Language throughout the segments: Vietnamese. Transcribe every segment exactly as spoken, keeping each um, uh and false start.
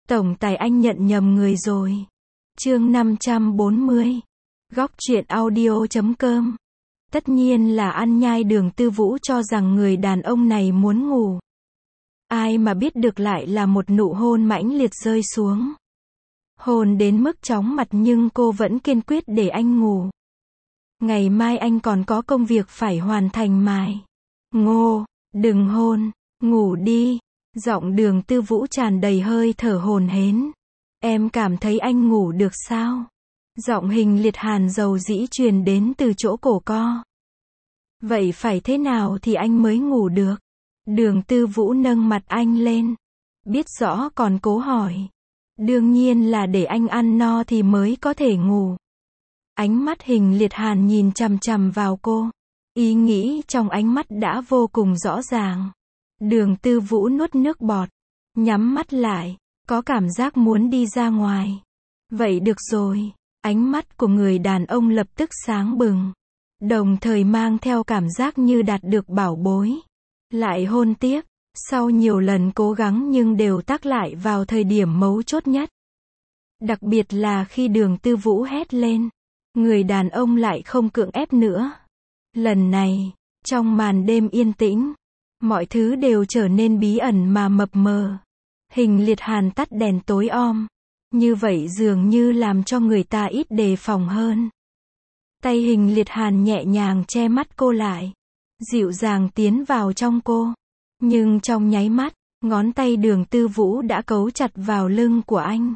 Tổng tài anh nhận nhầm người rồi. Chương năm trăm bốn mươi. Góc truyện audio chấm com. Tất nhiên là ăn nhai. Đường Tư Vũ cho rằng người đàn ông này muốn ngủ. Ai mà biết được lại là một nụ hôn mãnh liệt rơi xuống. Hôn đến mức chóng mặt nhưng cô vẫn kiên quyết để anh ngủ. Ngày mai anh còn có công việc phải hoàn thành mài. Ngô, đừng hôn, ngủ đi. Giọng Đường Tư Vũ tràn đầy hơi thở hổn hển. Em cảm thấy anh ngủ được sao? Giọng Hình Liệt Hàn dầu dĩ truyền đến từ chỗ cổ co. Vậy phải thế nào thì anh mới ngủ được? Đường Tư Vũ nâng mặt anh lên. Biết rõ còn cố hỏi. Đương nhiên là để anh ăn no thì mới có thể ngủ. Ánh mắt Hình Liệt Hàn nhìn chằm chằm vào cô. Ý nghĩ trong ánh mắt đã vô cùng rõ ràng. Đường Tư Vũ nuốt nước bọt. Nhắm mắt lại. Có cảm giác muốn đi ra ngoài. Vậy được rồi. Ánh mắt của người đàn ông lập tức sáng bừng. Đồng thời mang theo cảm giác như đạt được bảo bối. Lại hôn tiếp. Sau nhiều lần cố gắng nhưng đều tác lại vào thời điểm mấu chốt nhất. Đặc biệt là khi Đường Tư Vũ hét lên. Người đàn ông lại không cưỡng ép nữa. Lần này, trong màn đêm yên tĩnh, mọi thứ đều trở nên bí ẩn mà mập mờ. Hình Liệt Hàn tắt đèn tối om. Như vậy dường như làm cho người ta ít đề phòng hơn. Tay Hình Liệt Hàn nhẹ nhàng che mắt cô lại. Dịu dàng tiến vào trong cô. Nhưng trong nháy mắt, ngón tay Đường Tư Vũ đã cấu chặt vào lưng của anh.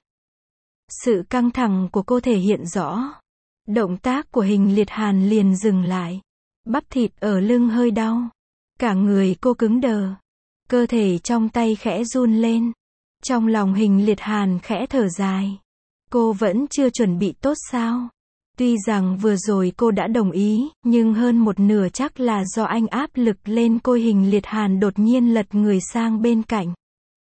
Sự căng thẳng của cô thể hiện rõ. Động tác của Hình Liệt Hàn liền dừng lại. Bắp thịt ở lưng hơi đau. Cả người cô cứng đờ. Cơ thể trong tay khẽ run lên. Trong lòng Hình Liệt Hàn khẽ thở dài. Cô vẫn chưa chuẩn bị tốt sao? Tuy rằng vừa rồi cô đã đồng ý, nhưng hơn một nửa chắc là do anh áp lực lên cô. Hình Liệt Hàn đột nhiên lật người sang bên cạnh.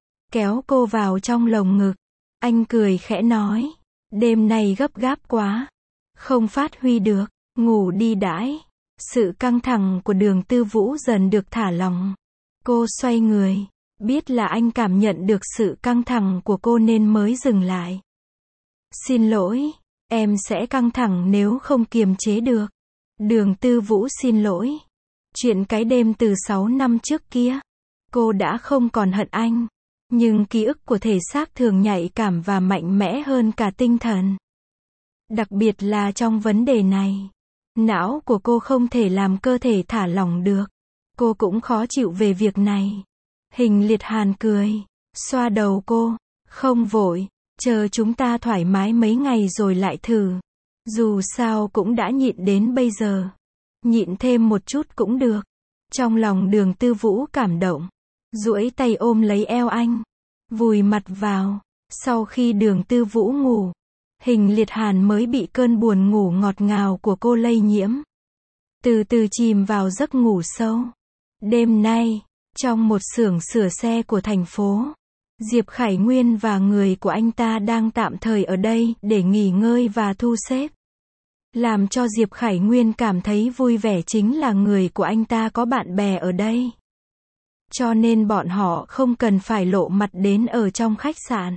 Kéo cô vào trong lồng ngực. Anh cười khẽ nói. Đêm nay gấp gáp quá. Không phát huy được. Ngủ đi đãi. Sự căng thẳng của Đường Tư Vũ dần được thả lỏng. Cô xoay người. Biết là anh cảm nhận được sự căng thẳng của cô nên mới dừng lại. Xin lỗi. Em sẽ căng thẳng nếu không kiềm chế được. Đường Tư Vũ xin lỗi. Chuyện cái đêm từ sáu năm trước kia. Cô đã không còn hận anh. Nhưng ký ức của thể xác thường nhạy cảm và mạnh mẽ hơn cả tinh thần. Đặc biệt là trong vấn đề này. Não của cô không thể làm cơ thể thả lỏng được. Cô cũng khó chịu về việc này. Hình Liệt Hàn cười. Xoa đầu cô. Không vội. Chờ chúng ta thoải mái mấy ngày rồi lại thử. Dù sao cũng đã nhịn đến bây giờ. Nhịn thêm một chút cũng được. Trong lòng Đường Tư Vũ cảm động. Duỗi tay ôm lấy eo anh. Vùi mặt vào. Sau khi Đường Tư Vũ ngủ. Hình Liệt Hàn mới bị cơn buồn ngủ ngọt ngào của cô lây nhiễm. Từ từ chìm vào giấc ngủ sâu. Đêm nay, trong một xưởng sửa xe của thành phố, Diệp Khải Nguyên và người của anh ta đang tạm thời ở đây để nghỉ ngơi và thu xếp. Làm cho Diệp Khải Nguyên cảm thấy vui vẻ chính là người của anh ta có bạn bè ở đây. Cho nên bọn họ không cần phải lộ mặt đến ở trong khách sạn.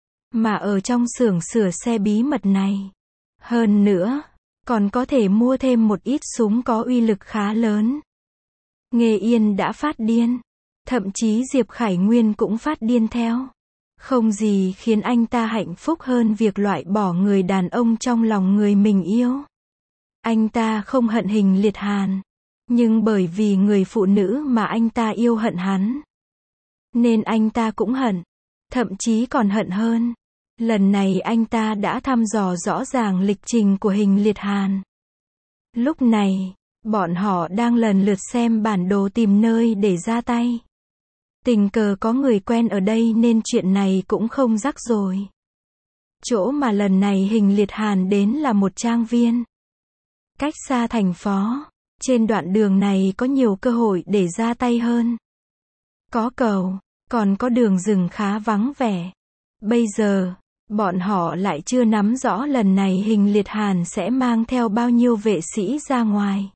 Mà ở trong xưởng sửa xe bí mật này. Hơn nữa, còn có thể mua thêm một ít súng có uy lực khá lớn. Nghê Yên đã phát điên. Thậm chí Diệp Khải Nguyên cũng phát điên theo. Không gì khiến anh ta hạnh phúc hơn việc loại bỏ người đàn ông trong lòng người mình yêu. Anh ta không hận Hình Liệt Hàn. Nhưng bởi vì người phụ nữ mà anh ta yêu hận hắn. Nên anh ta cũng hận. Thậm chí còn hận hơn. Lần này anh ta đã thăm dò rõ ràng lịch trình của Hình Liệt Hàn. Lúc này, bọn họ đang lần lượt xem bản đồ tìm nơi để ra tay. Tình cờ có người quen ở đây nên chuyện này cũng không rắc rối. Chỗ mà lần này Hình Liệt Hàn đến là một trang viên. Cách xa thành phố. Trên đoạn đường này có nhiều cơ hội để ra tay hơn. Có cầu, còn có đường rừng khá vắng vẻ. Bây giờ, bọn họ lại chưa nắm rõ lần này Hình Liệt Hàn sẽ mang theo bao nhiêu vệ sĩ ra ngoài.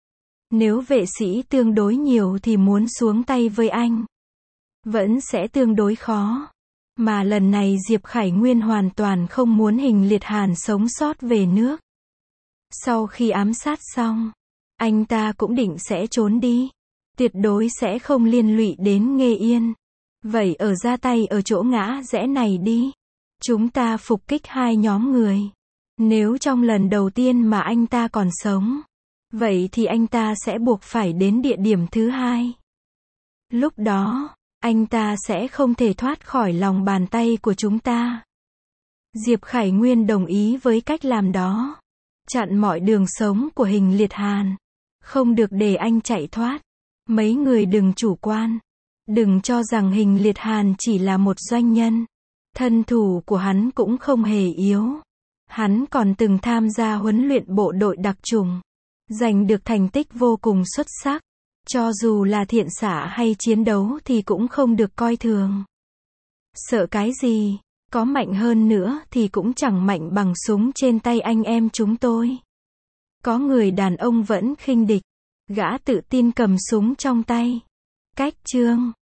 Nếu vệ sĩ tương đối nhiều thì muốn xuống tay với anh vẫn sẽ tương đối khó. Mà lần này Diệp Khải Nguyên hoàn toàn không muốn Hình Liệt Hàn sống sót về nước. Sau khi ám sát xong, anh ta cũng định sẽ trốn đi. Tuyệt đối sẽ không liên lụy đến Nghê Yên. Vậy ở ra tay ở chỗ ngã rẽ này đi. Chúng ta phục kích hai nhóm người. Nếu trong lần đầu tiên mà anh ta còn sống, vậy thì anh ta sẽ buộc phải đến địa điểm thứ hai. Lúc đó, anh ta sẽ không thể thoát khỏi lòng bàn tay của chúng ta. Diệp Khải Nguyên đồng ý với cách làm đó. Chặn mọi đường sống của Hình Liệt Hàn. Không được để anh chạy thoát. Mấy người đừng chủ quan. Đừng cho rằng Hình Liệt Hàn chỉ là một doanh nhân. Thân thủ của hắn cũng không hề yếu. Hắn còn từng tham gia huấn luyện bộ đội đặc chủng. Giành được thành tích vô cùng xuất sắc. Cho dù là thiện xạ hay chiến đấu thì cũng không được coi thường. Sợ cái gì? Có mạnh hơn nữa thì cũng chẳng mạnh bằng súng trên tay anh em chúng tôi. Có người đàn ông vẫn khinh địch. Gã tự tin cầm súng trong tay. Cách chương